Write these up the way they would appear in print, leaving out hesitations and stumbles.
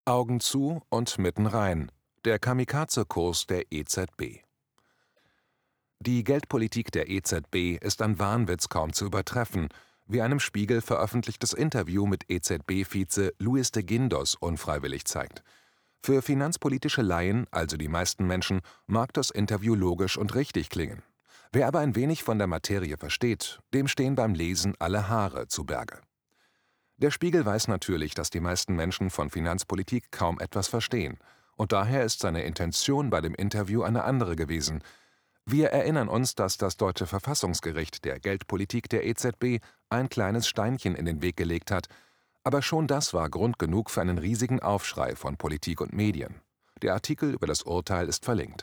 Augen zu und mitten rein. Der Kamikaze-Kurs der EZB. Die Geldpolitik der EZB ist an Wahnwitz kaum zu übertreffen, wie einem Spiegel veröffentlichtes Interview mit EZB-Vize Luis de Guindos unfreiwillig zeigt. Für finanzpolitische Laien, also die meisten Menschen, mag das Interview logisch und richtig klingen. Wer aber ein wenig von der Materie versteht, dem stehen beim Lesen alle Haare zu Berge. Der Spiegel weiß natürlich, dass die meisten Menschen von Finanzpolitik kaum etwas verstehen, und daher ist seine Intention bei dem Interview eine andere gewesen. Wir erinnern uns, dass das deutsche Verfassungsgericht der Geldpolitik der EZB ein kleines Steinchen in den Weg gelegt hat, aber schon das war Grund genug für einen riesigen Aufschrei von Politik und Medien. Der Artikel über das Urteil ist verlinkt.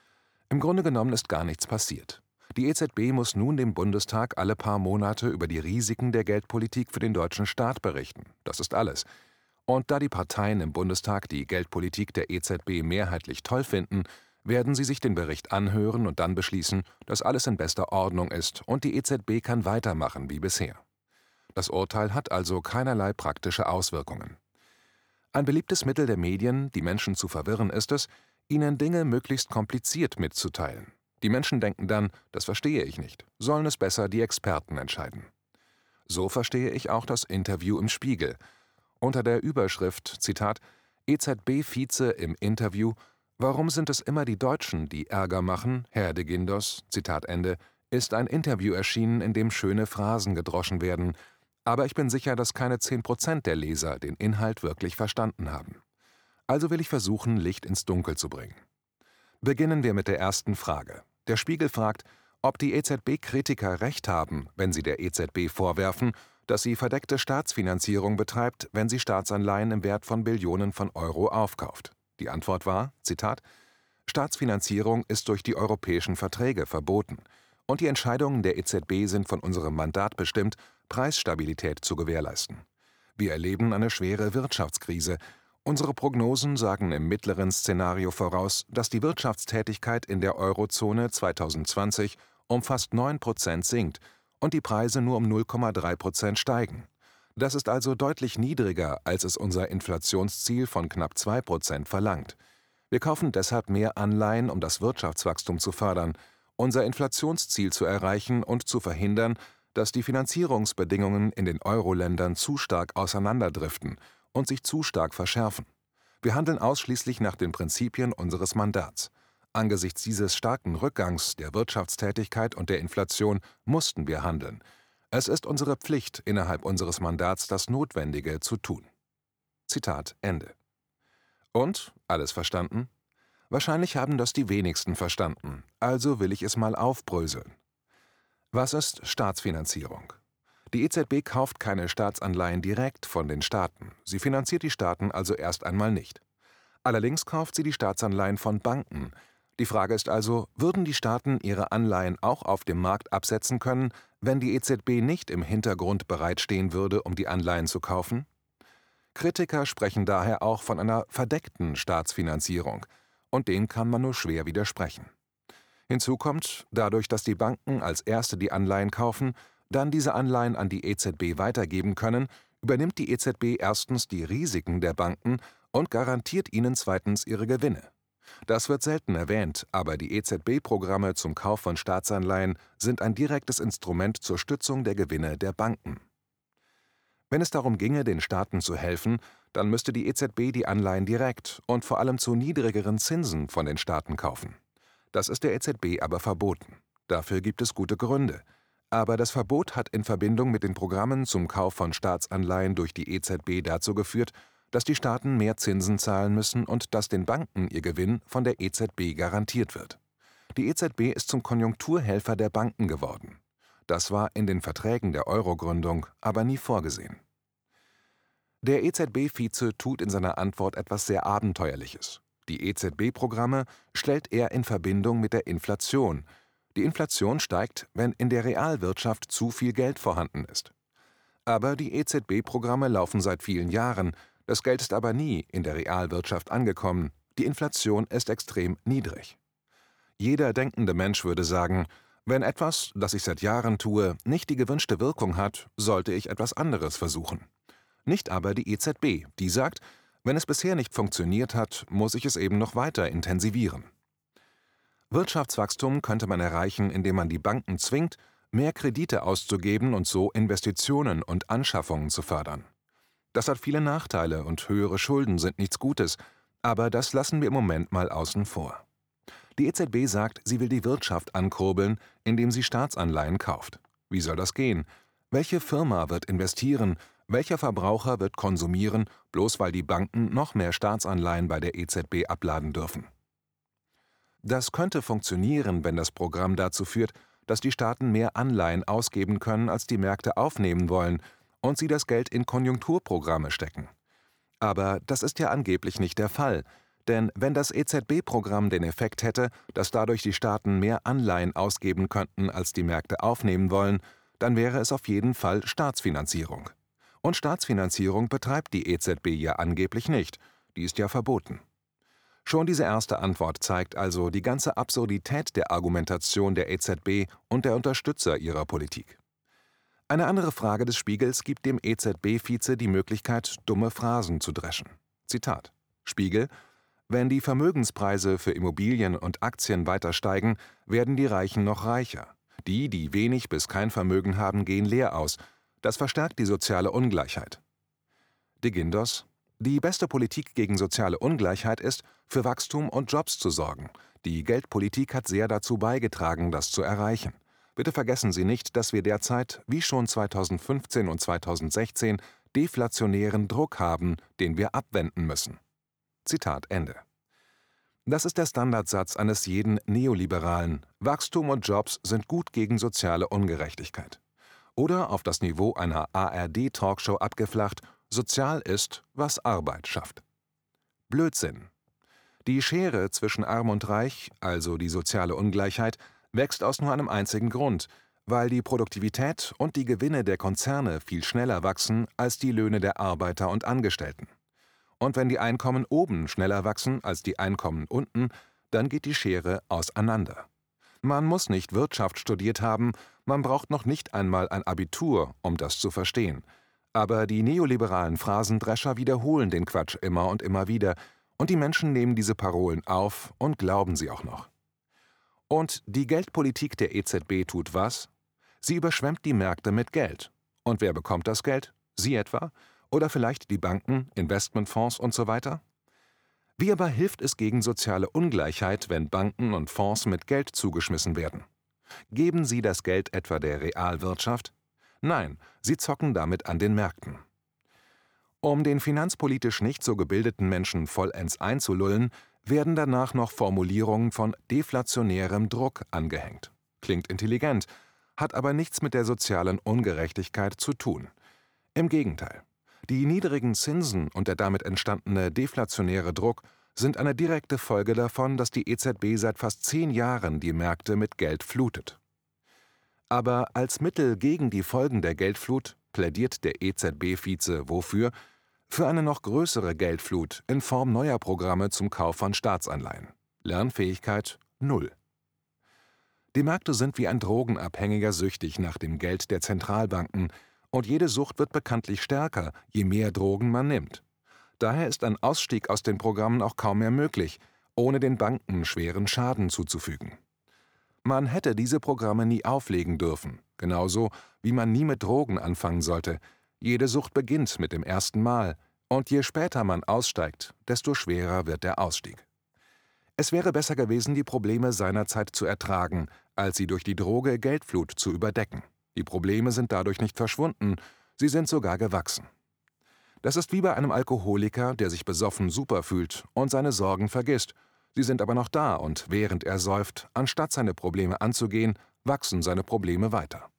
Im Grunde genommen ist gar nichts passiert. Die EZB muss nun dem Bundestag alle paar Monate über die Risiken der Geldpolitik für den deutschen Staat berichten. Das ist alles. Und da die Parteien im Bundestag die Geldpolitik der EZB mehrheitlich toll finden, werden sie sich den Bericht anhören und dann beschließen, dass alles in bester Ordnung ist und die EZB kann weitermachen wie bisher. Das Urteil hat also keinerlei praktische Auswirkungen. Ein beliebtes Mittel der Medien, die Menschen zu verwirren, ist es, ihnen Dinge möglichst kompliziert mitzuteilen. Die Menschen denken dann, das verstehe ich nicht, sollen es besser die Experten entscheiden. So verstehe ich auch das Interview im Spiegel. Unter der Überschrift, Zitat, EZB-Vize im Interview, warum sind es immer die Deutschen, die Ärger machen, Herr de Guindos, Zitat Ende, ist ein Interview erschienen, in dem schöne Phrasen gedroschen werden. Aber ich bin sicher, dass keine 10% der Leser den Inhalt wirklich verstanden haben. Also will ich versuchen, Licht ins Dunkel zu bringen. Beginnen wir mit der ersten Frage. Der Spiegel fragt, ob die EZB-Kritiker recht haben, wenn sie der EZB vorwerfen, dass sie verdeckte Staatsfinanzierung betreibt, wenn sie Staatsanleihen im Wert von Billionen von Euro aufkauft. Die Antwort war, Zitat, Staatsfinanzierung ist durch die europäischen Verträge verboten und die Entscheidungen der EZB sind von unserem Mandat bestimmt, Preisstabilität zu gewährleisten. Wir erleben eine schwere Wirtschaftskrise. Unsere Prognosen sagen im mittleren Szenario voraus, dass die Wirtschaftstätigkeit in der Eurozone 2020 um fast 9% sinkt und die Preise nur um 0,3% steigen. Das ist also deutlich niedriger, als es unser Inflationsziel von knapp 2% verlangt. Wir kaufen deshalb mehr Anleihen, um das Wirtschaftswachstum zu fördern, unser Inflationsziel zu erreichen und zu verhindern, dass die Finanzierungsbedingungen in den Euro-Ländern zu stark auseinanderdriften und sich zu stark verschärfen. Wir handeln ausschließlich nach den Prinzipien unseres Mandats. Angesichts dieses starken Rückgangs der Wirtschaftstätigkeit und der Inflation mussten wir handeln. Es ist unsere Pflicht, innerhalb unseres Mandats das Notwendige zu tun. Zitat Ende. Und? Alles verstanden? Wahrscheinlich haben das die wenigsten verstanden, also will ich es mal aufbröseln. Was ist Staatsfinanzierung? Die EZB kauft keine Staatsanleihen direkt von den Staaten. Sie finanziert die Staaten also erst einmal nicht. Allerdings kauft sie die Staatsanleihen von Banken. Die Frage ist also, würden die Staaten ihre Anleihen auch auf dem Markt absetzen können, wenn die EZB nicht im Hintergrund bereitstehen würde, um die Anleihen zu kaufen? Kritiker sprechen daher auch von einer verdeckten Staatsfinanzierung, und dem kann man nur schwer widersprechen. Hinzu kommt, dadurch, dass die Banken als erste die Anleihen kaufen, dann diese Anleihen an die EZB weitergeben können, übernimmt die EZB erstens die Risiken der Banken und garantiert ihnen zweitens ihre Gewinne. Das wird selten erwähnt, aber die EZB-Programme zum Kauf von Staatsanleihen sind ein direktes Instrument zur Stützung der Gewinne der Banken. Wenn es darum ginge, den Staaten zu helfen, dann müsste die EZB die Anleihen direkt und vor allem zu niedrigeren Zinsen von den Staaten kaufen. Das ist der EZB aber verboten. Dafür gibt es gute Gründe. Aber das Verbot hat in Verbindung mit den Programmen zum Kauf von Staatsanleihen durch die EZB dazu geführt, dass die Staaten mehr Zinsen zahlen müssen und dass den Banken ihr Gewinn von der EZB garantiert wird. Die EZB ist zum Konjunkturhelfer der Banken geworden. Das war in den Verträgen der Euro-Gründung aber nie vorgesehen. Der EZB-Vize tut in seiner Antwort etwas sehr Abenteuerliches. Die EZB-Programme stellt er in Verbindung mit der Inflation. Die Inflation steigt, wenn in der Realwirtschaft zu viel Geld vorhanden ist. Aber die EZB-Programme laufen seit vielen Jahren, das Geld ist aber nie in der Realwirtschaft angekommen, die Inflation ist extrem niedrig. Jeder denkende Mensch würde sagen, wenn etwas, das ich seit Jahren tue, nicht die gewünschte Wirkung hat, sollte ich etwas anderes versuchen. Nicht aber die EZB, die sagt, Wenn es bisher nicht funktioniert hat, muss ich es eben noch weiter intensivieren. Wirtschaftswachstum könnte man erreichen, indem man die Banken zwingt, mehr Kredite auszugeben und so Investitionen und Anschaffungen zu fördern. Das hat viele Nachteile und höhere Schulden sind nichts Gutes, aber das lassen wir im Moment mal außen vor. Die EZB sagt, sie will die Wirtschaft ankurbeln, indem sie Staatsanleihen kauft. Wie soll das gehen? Welche Firma wird investieren? Welcher Verbraucher wird konsumieren, bloß weil die Banken noch mehr Staatsanleihen bei der EZB abladen dürfen? Das könnte funktionieren, wenn das Programm dazu führt, dass die Staaten mehr Anleihen ausgeben können, als die Märkte aufnehmen wollen, und sie das Geld in Konjunkturprogramme stecken. Aber das ist ja angeblich nicht der Fall, denn wenn das EZB-Programm den Effekt hätte, dass dadurch die Staaten mehr Anleihen ausgeben könnten, als die Märkte aufnehmen wollen, dann wäre es auf jeden Fall Staatsfinanzierung. Und Staatsfinanzierung betreibt die EZB ja angeblich nicht, die ist ja verboten. Schon diese erste Antwort zeigt also die ganze Absurdität der Argumentation der EZB und der Unterstützer ihrer Politik. Eine andere Frage des Spiegels gibt dem EZB-Vize die Möglichkeit, dumme Phrasen zu dreschen. Zitat: Spiegel: Wenn die Vermögenspreise für Immobilien und Aktien weiter steigen, werden die Reichen noch reicher. Die, die wenig bis kein Vermögen haben, gehen leer aus. Das verstärkt die soziale Ungleichheit. De Guindos: Die beste Politik gegen soziale Ungleichheit ist, für Wachstum und Jobs zu sorgen. Die Geldpolitik hat sehr dazu beigetragen, das zu erreichen. Bitte vergessen Sie nicht, dass wir derzeit, wie schon 2015 und 2016, deflationären Druck haben, den wir abwenden müssen. Zitat Ende. Das ist der Standardsatz eines jeden Neoliberalen. Wachstum und Jobs sind gut gegen soziale Ungerechtigkeit. Oder auf das Niveau einer ARD-Talkshow abgeflacht: Sozial ist, was Arbeit schafft. Blödsinn. Die Schere zwischen Arm und Reich, also die soziale Ungleichheit, wächst aus nur einem einzigen Grund: weil die Produktivität und die Gewinne der Konzerne viel schneller wachsen als die Löhne der Arbeiter und Angestellten. Und wenn die Einkommen oben schneller wachsen als die Einkommen unten, dann geht die Schere auseinander. Man muss nicht Wirtschaft studiert haben, man braucht noch nicht einmal ein Abitur, um das zu verstehen. Aber die neoliberalen Phrasendrescher wiederholen den Quatsch immer und immer wieder, und die Menschen nehmen diese Parolen auf und glauben sie auch noch. Und die Geldpolitik der EZB tut was? Sie überschwemmt die Märkte mit Geld. Und wer bekommt das Geld? Sie etwa? Oder vielleicht die Banken, Investmentfonds und so weiter? Wie aber hilft es gegen soziale Ungleichheit, wenn Banken und Fonds mit Geld zugeschmissen werden? Geben sie das Geld etwa der Realwirtschaft? Nein, sie zocken damit an den Märkten. Um den finanzpolitisch nicht so gebildeten Menschen vollends einzulullen, werden danach noch Formulierungen von deflationärem Druck angehängt. Klingt intelligent, hat aber nichts mit der sozialen Ungerechtigkeit zu tun. Im Gegenteil. Die niedrigen Zinsen und der damit entstandene deflationäre Druck sind eine direkte Folge davon, dass die EZB seit fast 10 Jahren die Märkte mit Geld flutet. Aber als Mittel gegen die Folgen der Geldflut plädiert der EZB-Vize wofür? Für eine noch größere Geldflut in Form neuer Programme zum Kauf von Staatsanleihen. Lernfähigkeit 0. Die Märkte sind wie ein Drogenabhängiger süchtig nach dem Geld der Zentralbanken, und jede Sucht wird bekanntlich stärker, je mehr Drogen man nimmt. Daher ist ein Ausstieg aus den Programmen auch kaum mehr möglich, ohne den Banken schweren Schaden zuzufügen. Man hätte diese Programme nie auflegen dürfen, genauso wie man nie mit Drogen anfangen sollte. Jede Sucht beginnt mit dem ersten Mal, und je später man aussteigt, desto schwerer wird der Ausstieg. Es wäre besser gewesen, die Probleme seinerzeit zu ertragen, als sie durch die Droge Geldflut zu überdecken. Die Probleme sind dadurch nicht verschwunden, sie sind sogar gewachsen. Das ist wie bei einem Alkoholiker, der sich besoffen super fühlt und seine Sorgen vergisst. Sie sind aber noch da, und während er säuft, anstatt seine Probleme anzugehen, wachsen seine Probleme weiter.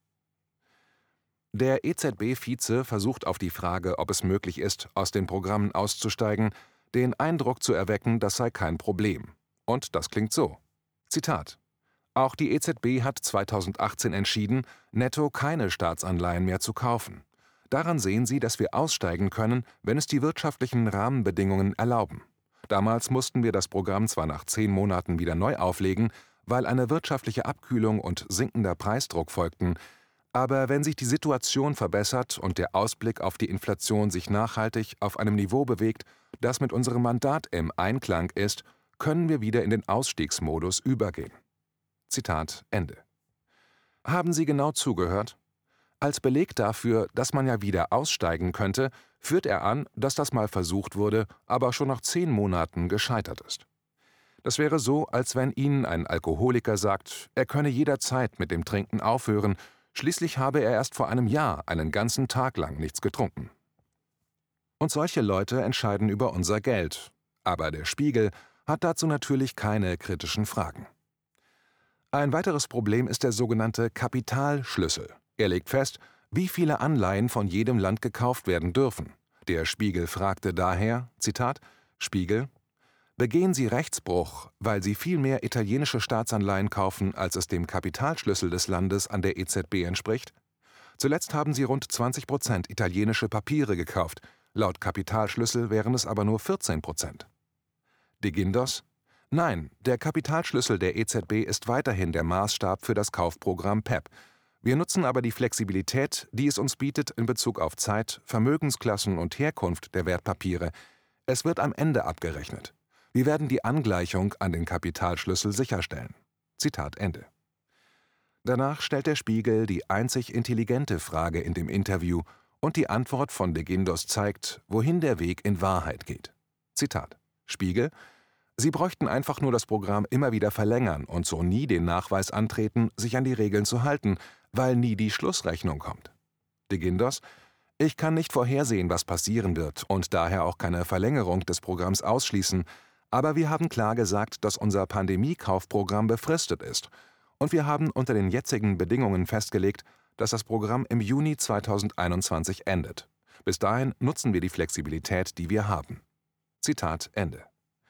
Der EZB-Vize versucht auf die Frage, ob es möglich ist, aus den Programmen auszusteigen, den Eindruck zu erwecken, das sei kein Problem. Und das klingt so. Zitat: Auch die EZB hat 2018 entschieden, netto keine Staatsanleihen mehr zu kaufen. Daran sehen Sie, dass wir aussteigen können, wenn es die wirtschaftlichen Rahmenbedingungen erlauben. Damals mussten wir das Programm zwar nach 10 Monaten wieder neu auflegen, weil eine wirtschaftliche Abkühlung und sinkender Preisdruck folgten, Aber wenn sich die Situation verbessert und der Ausblick auf die Inflation sich nachhaltig auf einem Niveau bewegt, das mit unserem Mandat im Einklang ist, können wir wieder in den Ausstiegsmodus übergehen. Zitat Ende. Haben Sie genau zugehört? Als Beleg dafür, dass man ja wieder aussteigen könnte, führt er an, dass das mal versucht wurde, aber schon nach 10 Monaten gescheitert ist. Das wäre so, als wenn Ihnen ein Alkoholiker sagt, er könne jederzeit mit dem Trinken aufhören, schließlich habe er erst vor einem Jahr einen ganzen Tag lang nichts getrunken. Und solche Leute entscheiden über unser Geld. Aber der Spiegel hat dazu natürlich keine kritischen Fragen. Ein weiteres Problem ist der sogenannte Kapitalschlüssel. Er legt fest, wie viele Anleihen von jedem Land gekauft werden dürfen. Der Spiegel fragte daher, Zitat, Spiegel: Begehen Sie Rechtsbruch, weil Sie viel mehr italienische Staatsanleihen kaufen, als es dem Kapitalschlüssel des Landes an der EZB entspricht? Zuletzt haben Sie rund 20% italienische Papiere gekauft, laut Kapitalschlüssel wären es aber nur 14%. De Guindos: Nein, der Kapitalschlüssel der EZB ist weiterhin der Maßstab für das Kaufprogramm PEP. Wir nutzen aber die Flexibilität, die es uns bietet in Bezug auf Zeit, Vermögensklassen und Herkunft der Wertpapiere. Es wird am Ende abgerechnet. Wir werden die Angleichung an den Kapitalschlüssel sicherstellen. Zitat Ende. Danach stellt der Spiegel die einzig intelligente Frage in dem Interview und die Antwort von de Guindos zeigt, wohin der Weg in Wahrheit geht. Zitat: Spiegel: Sie bräuchten einfach nur das Programm immer wieder verlängern und so nie den Nachweis antreten, sich an die Regeln zu halten, weil nie die Schlussrechnung kommt. De Guindos: Ich kann nicht vorhersehen, was passieren wird und daher auch keine Verlängerung des Programms ausschließen, aber wir haben klar gesagt, dass unser Pandemie-Kaufprogramm befristet ist und wir haben unter den jetzigen Bedingungen festgelegt, dass das Programm im Juni 2021 endet. Bis dahin nutzen wir die Flexibilität, die wir haben. Zitat Ende.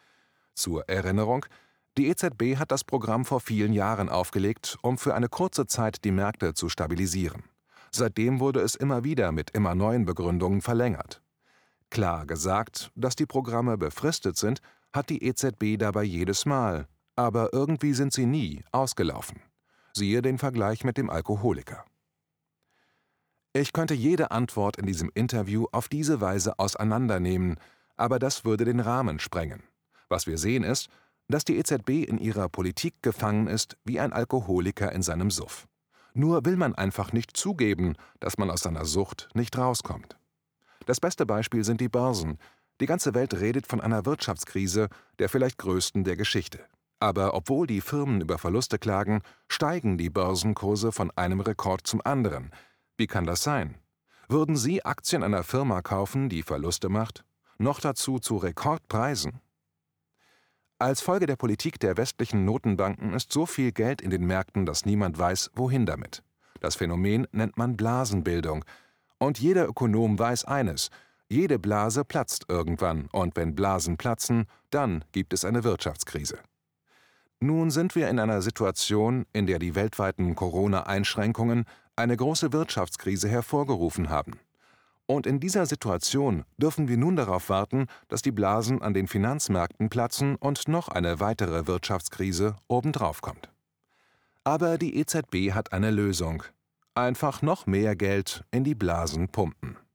Zur Erinnerung: Die EZB hat das Programm vor vielen Jahren aufgelegt, um für eine kurze Zeit die Märkte zu stabilisieren. Seitdem wurde es immer wieder mit immer neuen Begründungen verlängert. Klar gesagt, dass die Programme befristet sind, hat die EZB dabei jedes Mal, aber irgendwie sind sie nie ausgelaufen. Siehe den Vergleich mit dem Alkoholiker. Ich könnte jede Antwort in diesem Interview auf diese Weise auseinandernehmen, aber das würde den Rahmen sprengen. Was wir sehen ist, dass die EZB in ihrer Politik gefangen ist wie ein Alkoholiker in seinem Suff. Nur will man einfach nicht zugeben, dass man aus seiner Sucht nicht rauskommt. Das beste Beispiel sind die Börsen. Die ganze Welt redet von einer Wirtschaftskrise, der vielleicht größten der Geschichte. Aber obwohl die Firmen über Verluste klagen, steigen die Börsenkurse von einem Rekord zum anderen. Wie kann das sein? Würden Sie Aktien einer Firma kaufen, die Verluste macht? Noch dazu zu Rekordpreisen? Als Folge der Politik der westlichen Notenbanken ist so viel Geld in den Märkten, dass niemand weiß, wohin damit. Das Phänomen nennt man Blasenbildung. Und jeder Ökonom weiß eines: Jede Blase platzt irgendwann, und wenn Blasen platzen, dann gibt es eine Wirtschaftskrise. Nun sind wir in einer Situation, in der die weltweiten Corona-Einschränkungen eine große Wirtschaftskrise hervorgerufen haben. Und in dieser Situation dürfen wir nun darauf warten, dass die Blasen an den Finanzmärkten platzen und noch eine weitere Wirtschaftskrise obendrauf kommt. Aber die EZB hat eine Lösung: Einfach noch mehr Geld in die Blasen pumpen.